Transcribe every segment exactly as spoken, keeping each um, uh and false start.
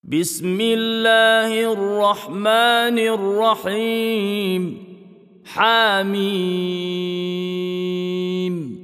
بسم الله الرحمن الرحيم. حميم.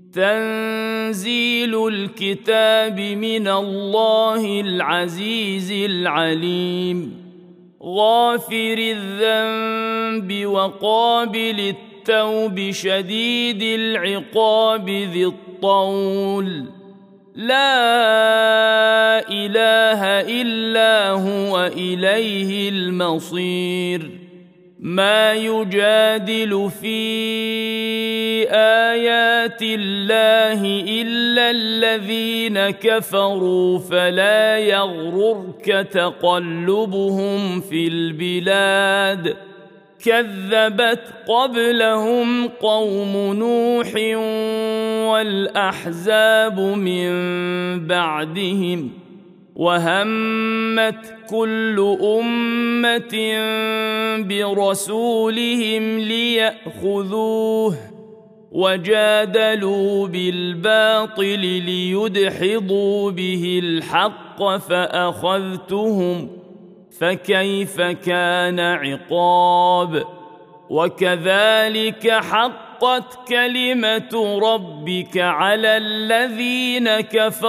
تنزيل الكتاب من الله العزيز العليم. غافر الذنب وقابل التوب شديد العقاب ذي الطول. لا إله إلا هو إليه المصير. ما يجادل في آيات الله إلا الذين كفروا فلا يغررك تقلبهم في البلاد. كذبت قبلهم قوم نوح والأحزاب من بعدهم وهمت كل أمة برسولهم ليأخذوه وجادلوا بالباطل ليدحضوا به الحق فأخذتهم فكيف كان عقاب. وكذلك حقت كلمة ربك على الذين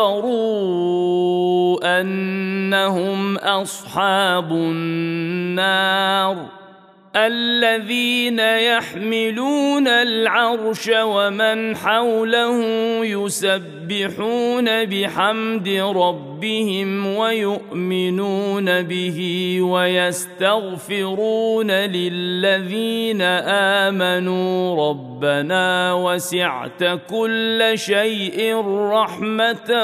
كفروا أنهم أصحاب النار. الذين يحملون العرش ومن حوله يسبحون بحمد ربهم ويؤمنون به ويستغفرون للذين آمنوا ربنا وسعت كل شيء رحمة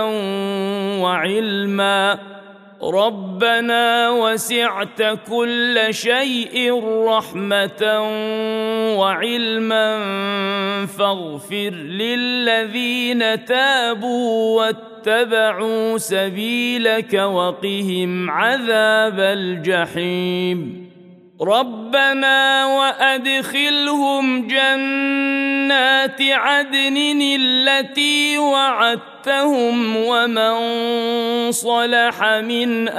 وعلما ربنا وسعت كل شيء رحمة وعلما فاغفر للذين تابوا واتبعوا سبيلك وقهم عذاب الجحيم. ربنا وأدخلهم جنات عدن التي وعدتهم ومن صلح من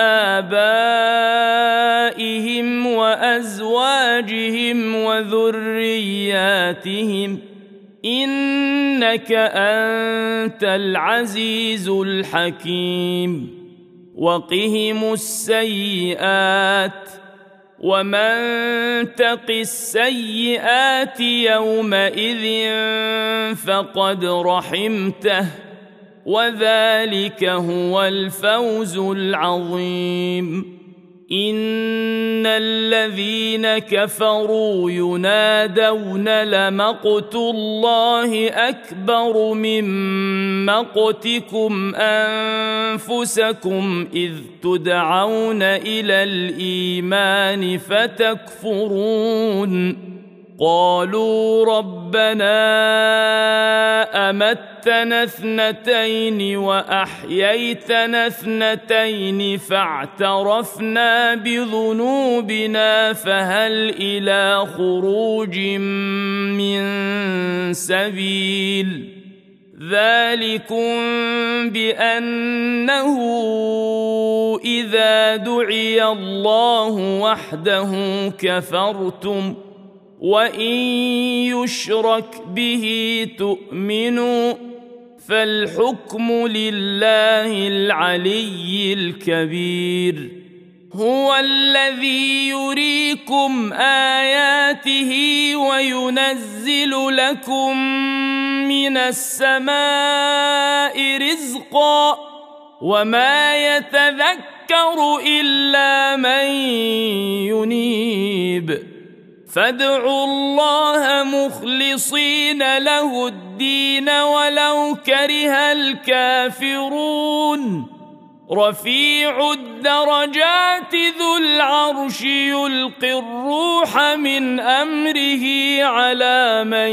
آبائهم وأزواجهم وذرياتهم إنك أنت العزيز الحكيم. وقهم السيئات ومن تق السيئات يومئذ فقد رحمته وذلك هو الفوز العظيم. إن الذين كفروا ينادون لمقت الله أكبر من مقتكم أنفسكم إذ تدعون إلى الإيمان فتكفرون. قالوا ربنا أمتنا اثنتين وأحييتنا اثنتين فاعترفنا بذنوبنا فهل إلى خروج من سبيل. ذلكم بأنه إذا دعي الله وحده كفرتم وإن يشرك به تؤمنوا فالحكم لله العلي الكبير. هو الذي يريكم آياته وينزل لكم من السماء رزقا وما يتذكر إلا من ينيب. فادعوا الله مخلصين له الدين ولو كره الكافرون. رفيع الدرجات ذو العرش يلقي الروح من أمره على من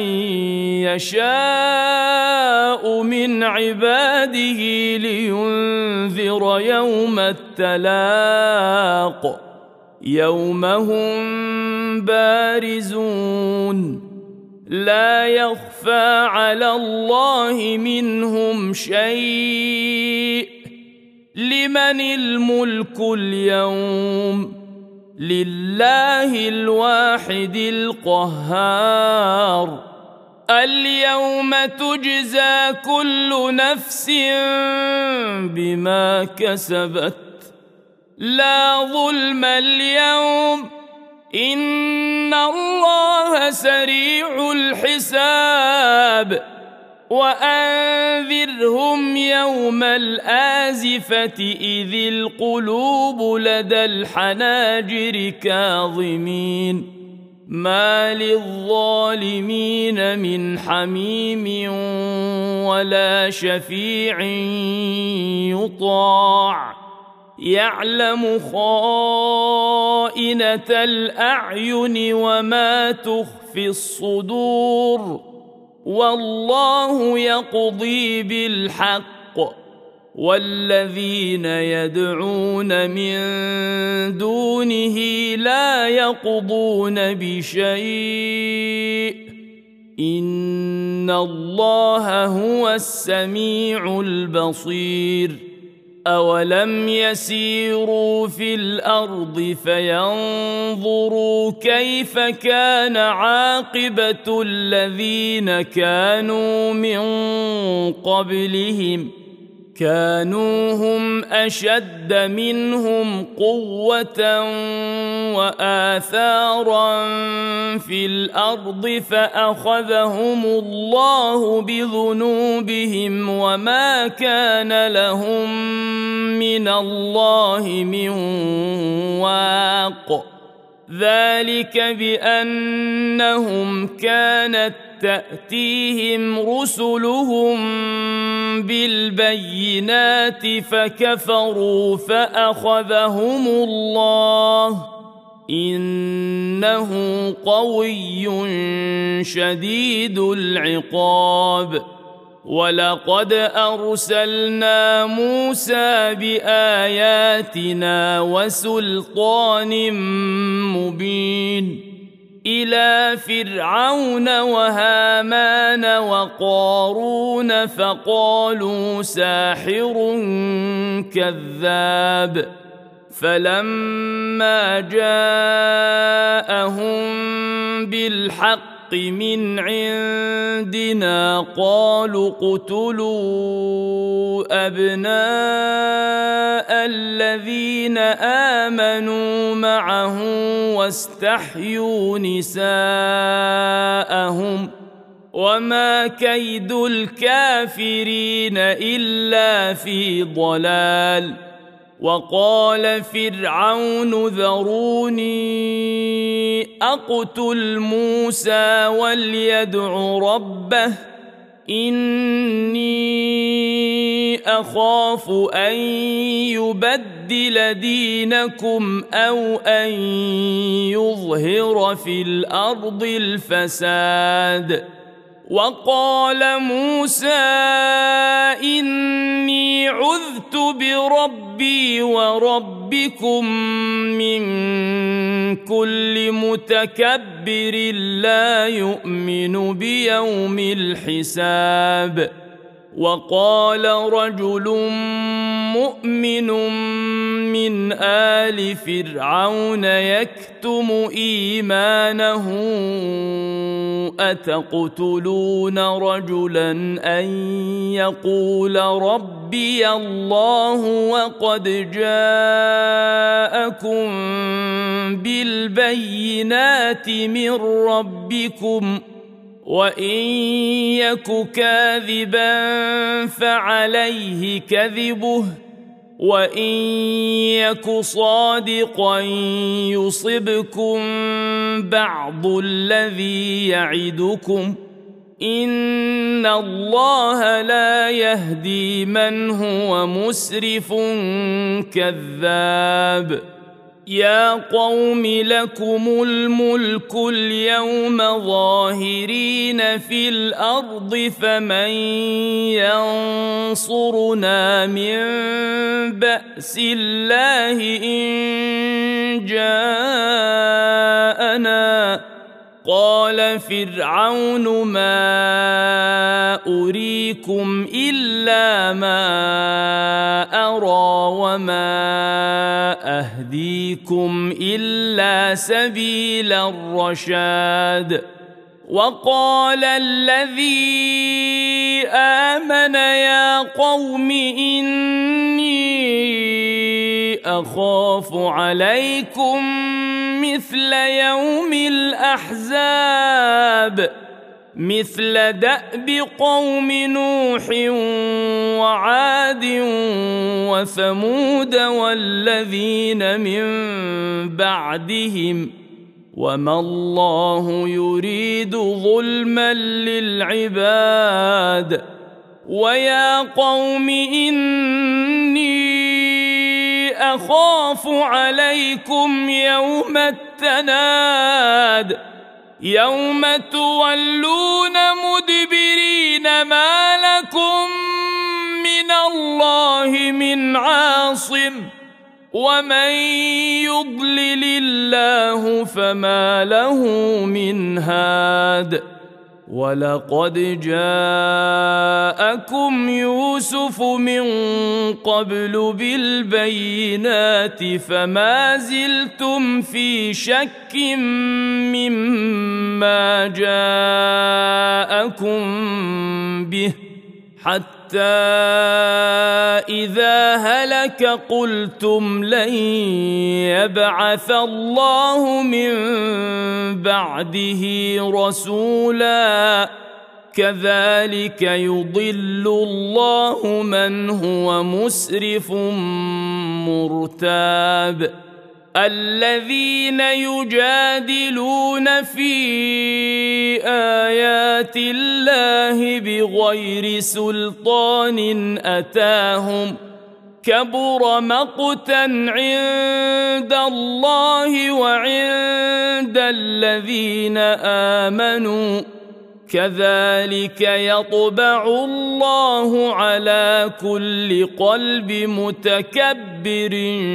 يشاء من عباده لينذر يوم التلاق يوم هم بارزون لا يخفى على الله منهم شيء لمن الملك اليوم لله الواحد القهار اليوم تجزى كل نفس بما كسبت لا ظلم اليوم إن الله سريع الحساب وأنذرهم يوم الآزفة إذ القلوب لدى الحناجر كاظمين ما للظالمين من حميم ولا شفيع يطاع يعلم خائنة الأعين وما تخفي الصدور والله يقضي بالحق والذين يدعون من دونه لا يقضون بشيء إن الله هو السميع البصير أولم يسيروا في الأرض فينظروا كيف كان عاقبة الذين كانوا من قبلهم كانوا هم أشد منهم قوة وآثارا في الأرض فأخذهم الله بذنوبهم وما كان لهم من الله من واق ذلك بأنهم كانت تأتيهم رسلهم بالبينات فكفروا فأخذهم الله إنه قوي شديد العقاب ولقد أرسلنا موسى بآياتنا وسلطان مبين إلى فرعون وهامان وقارون فقالوا ساحر كذاب فلما جاءهم بالحق من عندنا قالوا اقتلوا أبناء الذين آمنوا معه واستحيوا نساءهم وما كيد الكافرين إلا في ضلال وقال فرعون ذروني أقتل موسى وليدع ربه إني أخاف أن يبدل دينكم أو أن يظهر في الأرض الفساد وقال موسى إني عذت بربي وربكم من كل متكبر لا يؤمن بيوم الحساب وقال رجل مؤمن من آل فرعون يكتم إيمانه أتقتلون رجلا أن يقول ربي الله وقد جاءكم بالبينات من ربكم وإن يك كاذبا فعليه كذبه وإن يك صادقا يصبكم بعض الذي يعدكم إن الله لا يهدي من هو مسرف كذاب يا قوم لكم الملك اليوم ظاهرين في الأرض فمن ينصرنا من بأس الله إن جاءنا قال فرعون ما أريكم إلا ما أرى وما أهديكم إلا سبيل الرشاد وقال الذي آمن يا قوم إني أخاف عليكم مثل يوم الأحزاب مثل دأب قوم نوح وعاد وثمود والذين من بعدهم وما الله يريد ظلما للعباد ويا قوم إني أخاف عليكم يوم التناد يوم تولون مدبرين ما لكم من الله من عاصم ومن يضلل الله فما له من هاد ولقد جاءكم يوسف من قبل بالبينات فما زلتم في شك مما جاءكم به حتى إذا هلك قلتم لن يبعث الله من بعده رسولا كذلك يضل الله من هو مسرف مرتاب الذين يجادلون في آيات الله بغير سلطان أتاهم كبر مقتا عند الله وعند الذين آمنوا كذلك يطبع الله على كل قلب متكبر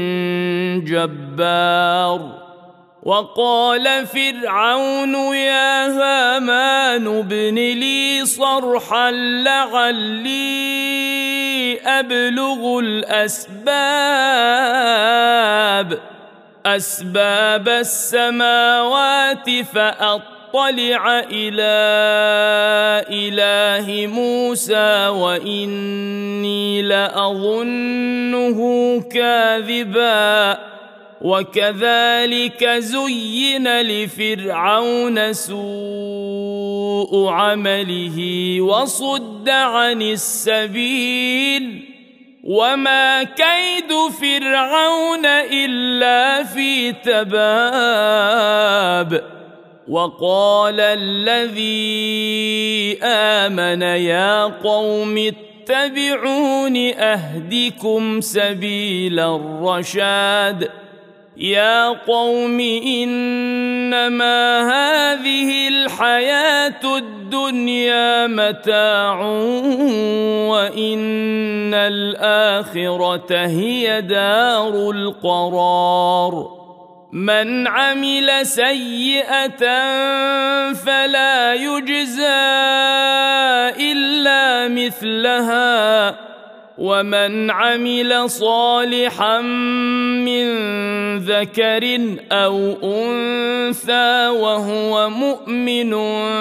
جبار وقال فرعون يا هامان ابن لي صرحا لعلي أبلغ الأسباب أسباب السماوات فأطلع اطلع إلى إله موسى وإني لأظنه كاذبا وكذلك زين لفرعون سوء عمله وصد عن السبيل وما كيد فرعون إلا في تباب وقال الذي آمن يا قوم اتبعون أهدكم سبيل الرشاد يا قوم إنما هذه الحياة الدنيا متاع وإن الآخرة هي دار القرار من عمل سيئة فلا يجزى إلا مثلها ومن عمل صالحا من ذكر أو أنثى وهو مؤمن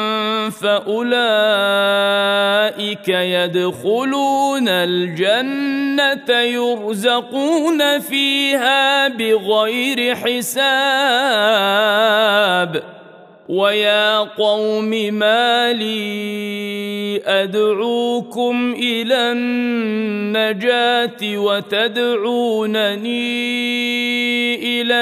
فأولئك يدخلون الجنة يرزقون فيها بغير حساب ويا قوم ما لي أدعوكم إلى النجاة وتدعونني إلى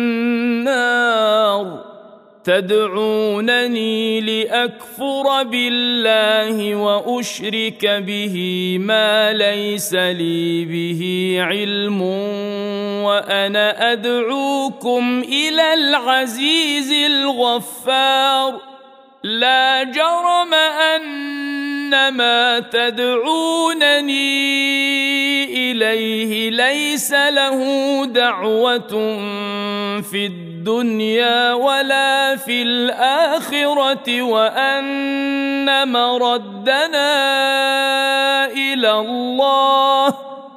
النار تدعونني لأكفر بالله وأشرك به ما ليس لي به علم وأنا أدعوكم إلى العزيز الغفار لا جرم أن إن ما تدعونني إليه ليس له دعوة في الدنيا ولا في الآخرة وأن مردنا إلى الله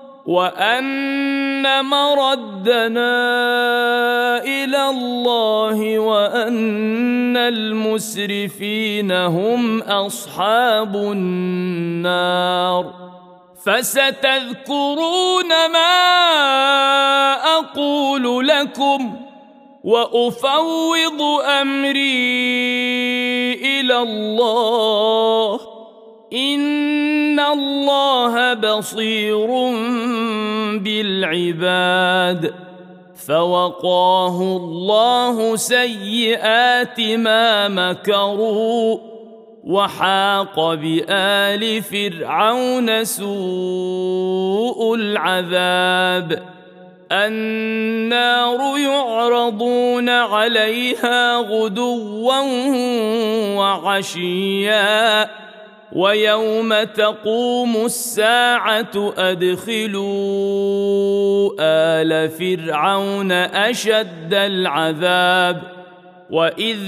وأن مردنا إلى الله وأن المسرفين هم أصحاب النار فستذكرون ما أقول لكم وأفوض أمري إلى الله إن الله بصير بالعباد فوقاه الله سيئات ما مكروا وحاق بآل فرعون سوء العذاب النار يعرضون عليها غدوا وعشيا ويوم تقوم الساعة أدخلوا آل فرعون أشد العذاب وإذ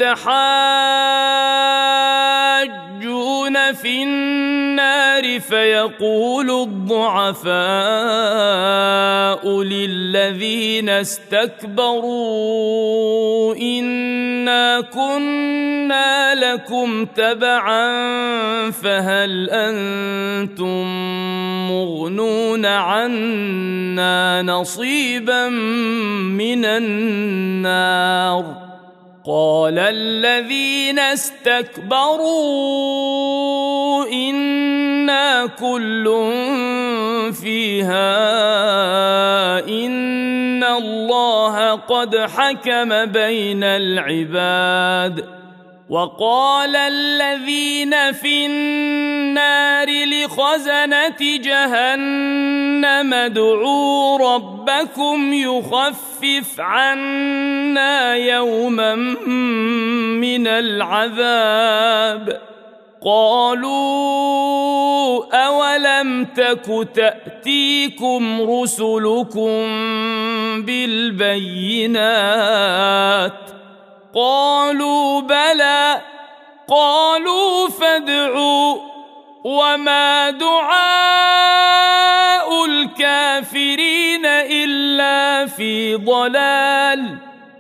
يتحاجون في النار فيقول الضعفاء للذين استكبروا إنا كنا لكم تبعا فهل أنتم مغنون عنا نصيبا من النار قال الذين استكبروا إنا كل فيها إن الله قد حكم بين العباد وقال الذين في النار لخزنة جهنم ادعوا ربكم يخفف عنا يوما من العذاب قالوا أولم تك تأتيكم رسلكم بالبينات قالوا بلى قالوا فادعوا وما دعاء الكافرين إلا في ضلال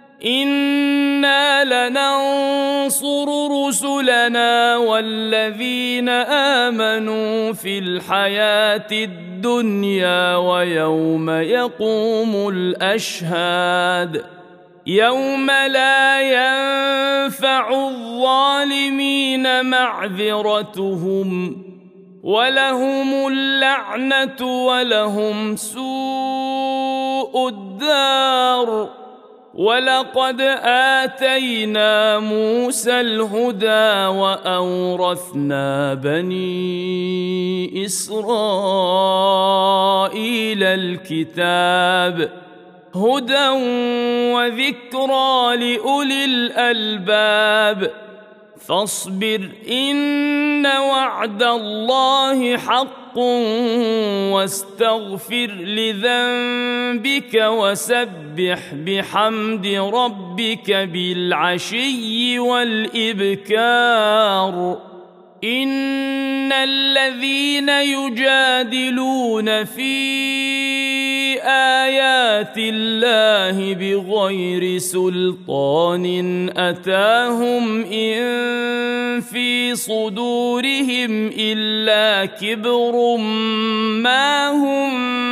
إنا لننصر رسلنا والذين آمنوا في الحياة الدنيا ويوم يقوم الأشهاد يوم لا ينفع الظالمين معذرتهم ولهم اللعنة ولهم سوء الدار ولقد آتينا موسى الهدى وأورثنا بني إسرائيل الكتاب هدى وذكرى لأولي الألباب فاصبر إن وعد الله حق واستغفر لذنبك وسبح بحمد ربك بالعشي والإبكار إن الذين يجادلون في آيات الله بغير سلطان أتاهم إن في صدورهم إلا كبر ما هم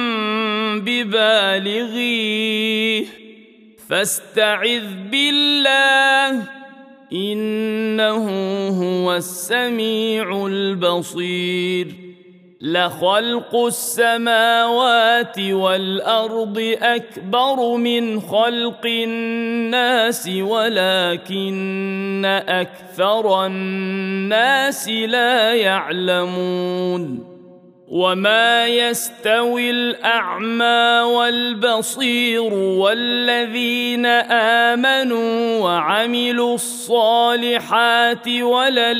ببالغيه فاستعذ بالله إنه هو السميع البصير لخلق السماوات والأرض أكبر من خلق الناس ولكن أكثر الناس لا يعلمون وما يستوي الأعمى والبصير والذين آمنوا وعملوا الصالحات ولا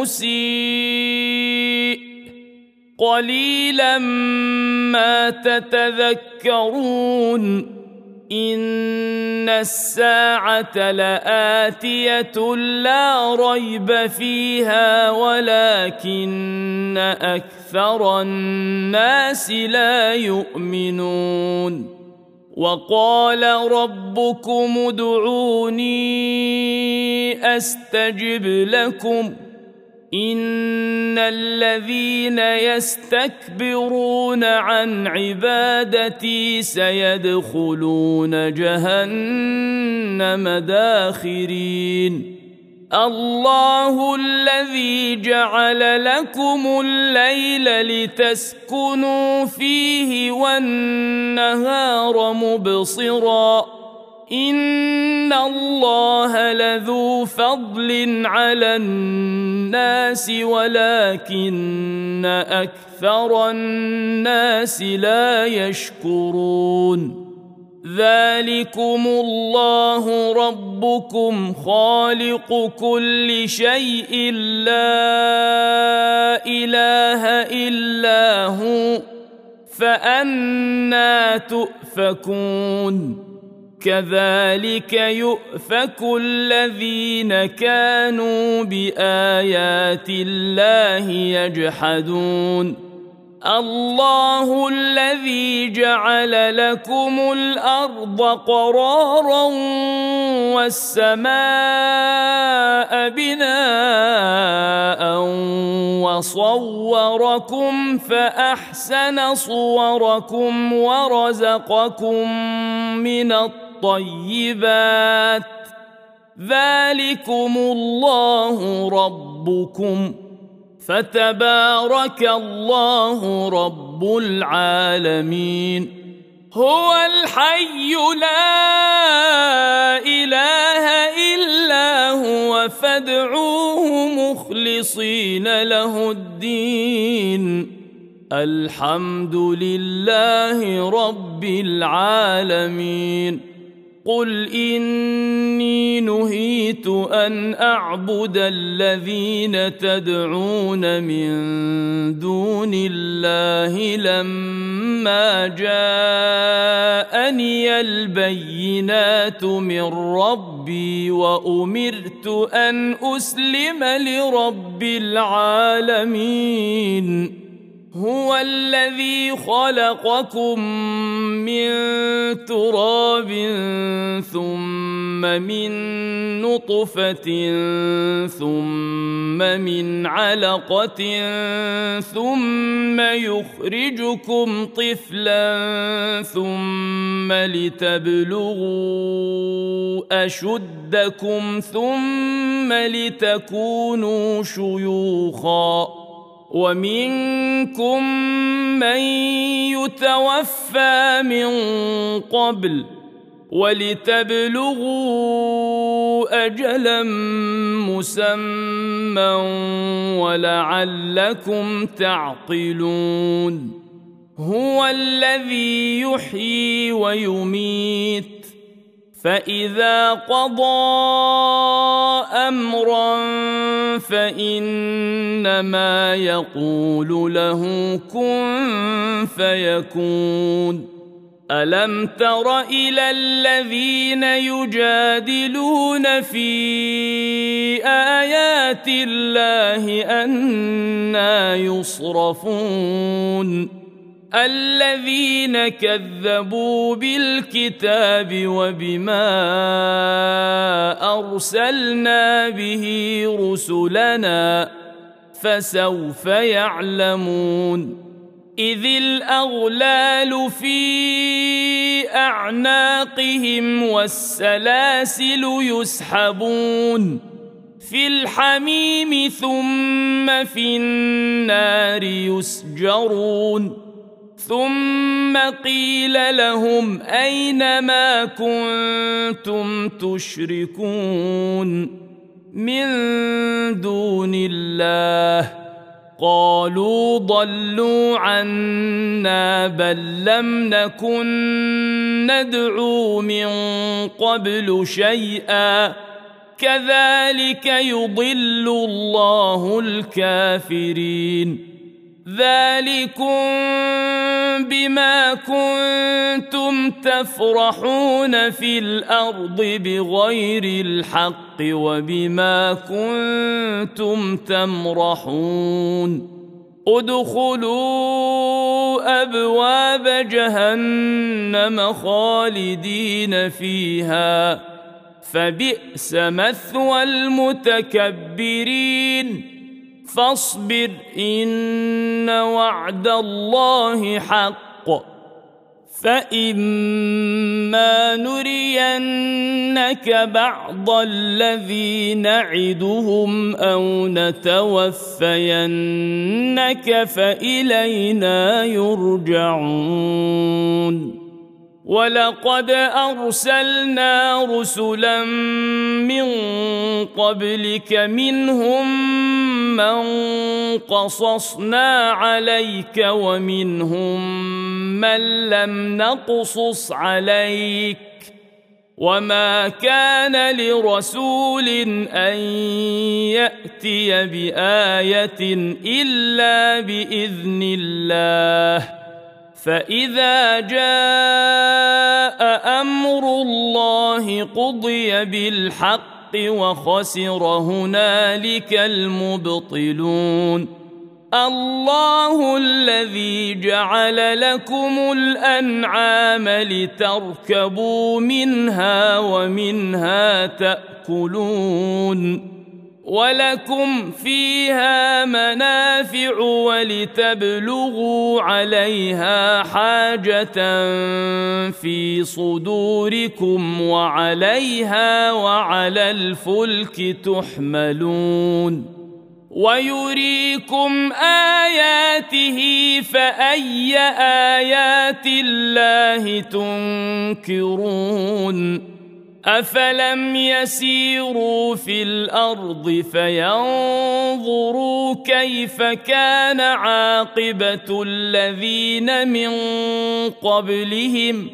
المسيء قليلا ما تتذكرون إن الساعة لآتية لا ريب فيها ولكن أكثر الناس لا يؤمنون وقال ربكم ادعوني أستجب لكم إن الذين يستكبرون عن عبادتي سيدخلون جهنم داخرين الله الذي جعل لكم الليل لتسكنوا فيه والنهار مبصراً إن الله لذو فضل على الناس ولكن أكثر الناس لا يشكرون ذلكم الله ربكم خالق كل شيء لا إله إلا هو فأنى تؤفكون كذلك يؤفك الذين كانوا بآيات الله يجحدون الله الذي جعل لكم الأرض قرارا والسماء بناء وصوركم فأحسن صوركم ورزقكم من الطيبات ذلكم الله ربكم فتبارك الله رب العالمين هو الحي لا إله إلا هو فادعوه مخلصين له الدين الحمد لله رب العالمين قل إني نهيت أن أعبد الذين تدعون من دون الله لما جاءني البينات من ربي وأمرت أن أسلم لرب العالمين هو الذي خلقكم من تراب ثم من نطفة ثم من علقة ثم يخرجكم طفلا ثم لتبلغوا أشدكم ثم لتكونوا شيوخا ومنكم من يتوفى من قبل ولتبلغوا أجلا مسمى ولعلكم تعقلون هو الذي يحيي ويميت فإذا قضى أمرا فإنما يقول له كن فيكون ألم تر إلى الذين يجادلون في آيات الله أنى يصرفون الذين كذبوا بالكتاب وبما أرسلنا به رسلنا فسوف يعلمون إذ الأغلال في أعناقهم والسلاسل يسحبون في الحميم ثم في النار يسجرون ثم قيل لهم أين ما كنتم تشركون من دون الله قالوا ضلوا عنا بل لم نكن ندعو من قبل شيئا كذلك يضل الله الكافرين ذلكم بما كنتم تفرحون في الأرض بغير الحق وبما كنتم تمرحون ادخلوا أبواب جهنم خالدين فيها فبئس مثوى المتكبرين فاصبر إن وعد الله حق فإما نرينك بعض الذي نعدهم أو نتوفينك فإلينا يرجعون ولقد أرسلنا رسلا من قبلك منهم من قصصنا عليك ومنهم من لم نقصص عليك وما كان لرسول أن يأتي بآية إلا بإذن الله فإذا جاء أمر الله قضي بالحق وخسر هنالك المبطلون الله الذي جعل لكم الأنعام لتركبوا منها ومنها تأكلون ولكم فيها منافع ولتبلغوا عليها حاجة في صدوركم وعليها وعلى الفلك تحملون ويريكم آياته فأي آيات الله تنكرون أفلم يسيروا في الأرض فينظروا كيف كان عاقبة الذين من قبلهم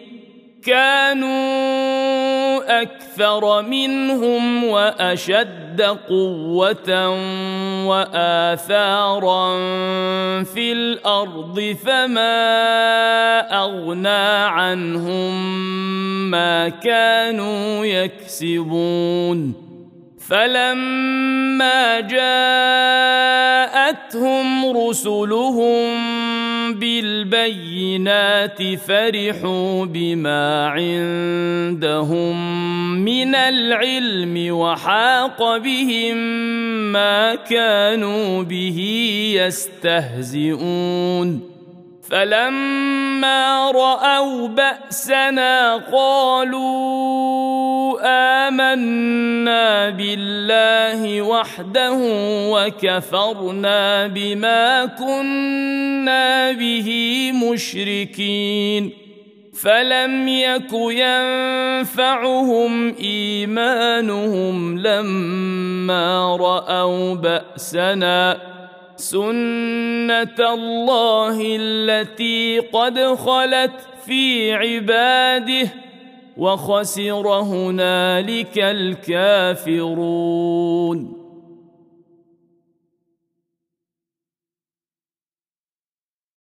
كانوا أكثر منهم وأشد قوة وآثارا في الأرض فما أغنى عنهم ما كانوا يكسبون فلما جاءتهم رسلهم بالبينات فرحوا بما عندهم من العلم وحاق بهم ما كانوا به يستهزئون فلما رأوا بأسنا قالوا آمنا بالله وحده وكفرنا بما كنا به مشركين فلم يك ينفعهم إيمانهم لما رأوا بأسنا سنة الله التي قد خلت في عباده وخسر هنالك الكافرون